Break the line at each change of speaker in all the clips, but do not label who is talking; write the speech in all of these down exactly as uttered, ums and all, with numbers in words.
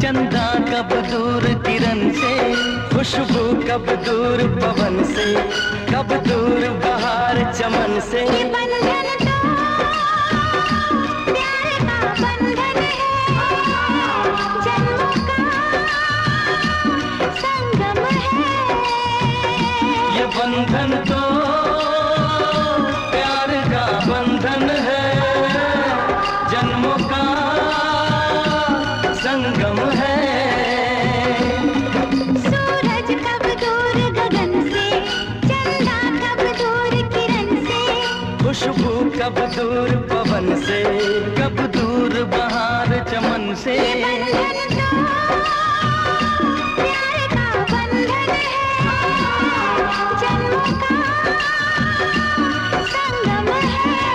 चंदा कब दूर किरण से, खुशबू कब दूर पवन से, कब दूर बहार चमन से।
ये बंधन तो प्यार का बंधन है, जन्मों का संगम है।
ये बंधन तो प्यार का बंधन है, जन्मों का संगम है।
सूरज कब दूर गगन से, चंदा कब दूर किरण से,
खुशबू कब दूर पवन से, कब दूर बहार चमन से।
ये बंधन तो प्यार का बंधन है, जन्मों का संगम है।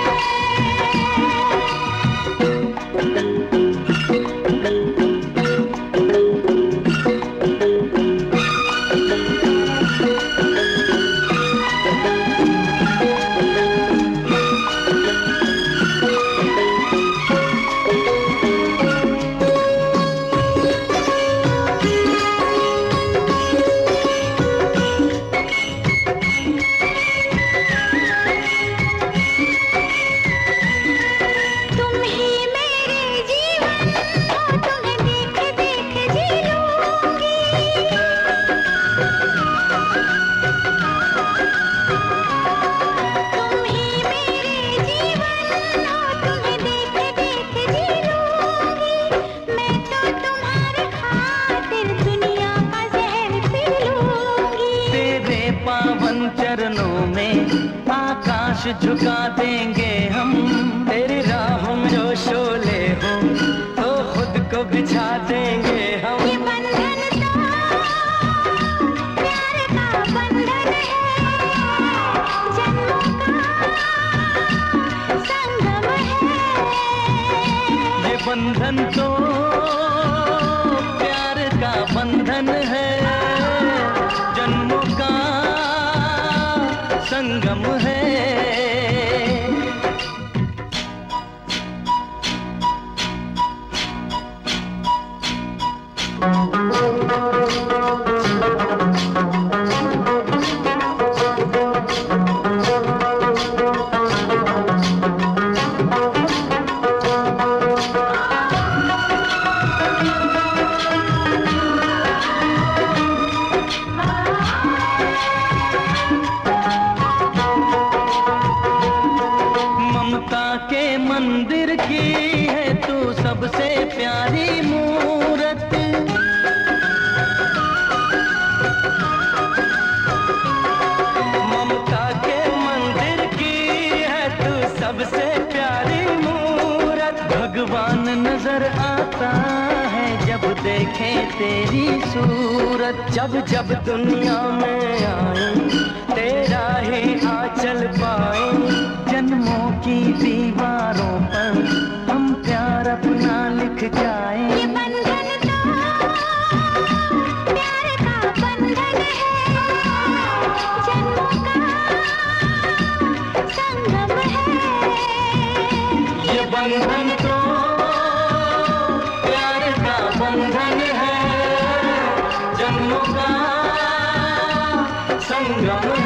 तुम ही मेरे जीवन हो, तुम्हें देख देख जी लूंगी। तुम ही मेरे जीवन हो, तुम्हें देख देख जी लूंगी। मैं तो तुम्हारे खातिर दुनिया का जहर पी लूंगी।
तेरे पावन चरणों में आकाश झुका देंगे हम, तेरी राहों में जो शोले हो तो खुद को बिछा देंगे हम।
ये बंधन तो प्यार का बंधन है, जन्मों का संगम है।
ये बंधन तो प्यार का बंधन है, जन्मों का संगम है। ममता के मंदिर की है तू सबसे प्यारी मूरत। ममता के मंदिर की है तू सबसे प्यारी मूरत। भगवान नजर आता है जब देखे तेरी सूरत। जब जब दुनिया में आए तेरा ही आंचल पाए, जन्मों की दीवारों पर हम प्यार अपना लिख जाए।
ये बंधन तो प्यार का बंधन है, जन्मों का संगम है।
ये बंधन तो प्यार का बंधन है, जन्मों का संगम